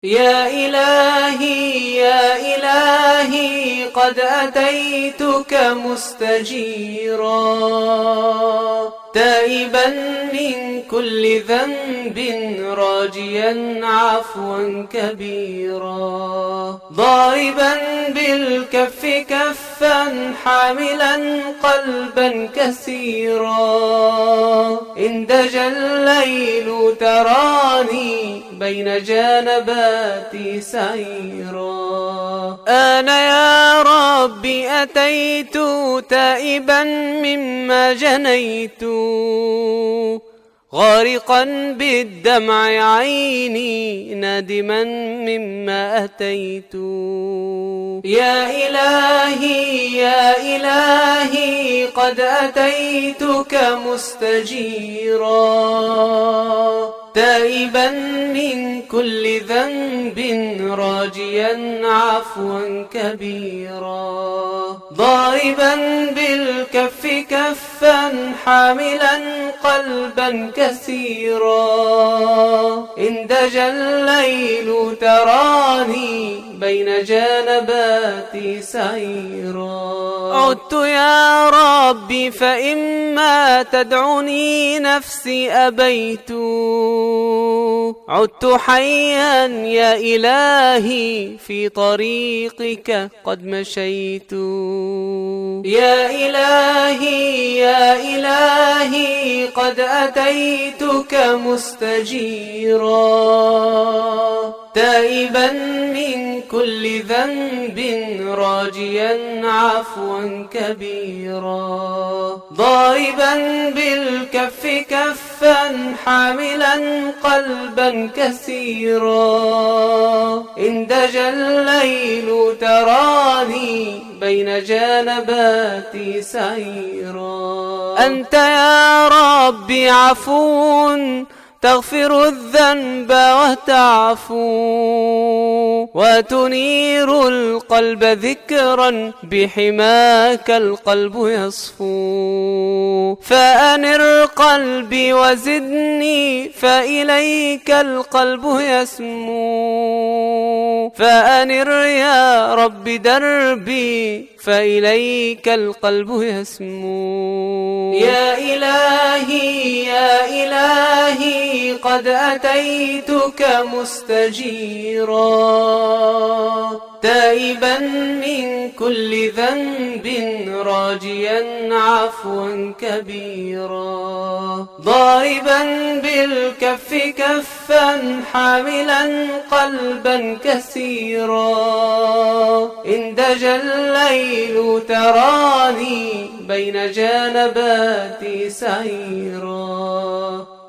يا إلهي يا إلهي قد أتيتك مستجيرا تائبا من كل ذنب راجيا عفوا كبيرا ضاربا بالكف كفا حاملا قلبا كثيرا إن دجى الليل تراني بين جانباتي سعيرا أنا يا ربي أتيت تائبا مما جنيت غارقا بالدمع عيني نادما مما أتيت يا إلهي يا إلهي قد أتيتك مستجيرا تائبا من كل ذنب راجيا عفوا كبيرا ضاربا بالكف كفا حاملا قلبا كثيرا إن دجى الليل تراني بين جانباتي سعيرا عدت يا ربي فإما تدعوني نفسي أبيت عدت حيا يا إلهي في طريقك قد مشيت يا إلهي يا إلهي قد أتيتك مستجيرا تائبا من كل ذنب راجيا عفوا كبيرا ضاربا بالكف كفا حاملا قلبا كثيرا إن دجى الليل تراني بين جانباتي سعيرا أنت يا ربي عفو تغفر الذنب وتعفو وتنير القلب ذكرا بحماك القلب يصفو فأنر قلبي وزدني فإليك القلب يسمو فأنر يا رب دربي فإليك القلب يسمو يا إلهي يا إلهي قد أتيتك مستجيرا تائبا من كل ذنب راجيا عفوا كبيرا ضاربا بالكف كفا حاملا قلبا كثيرا إن دجى الليل تراني بين جانباتي سعيرا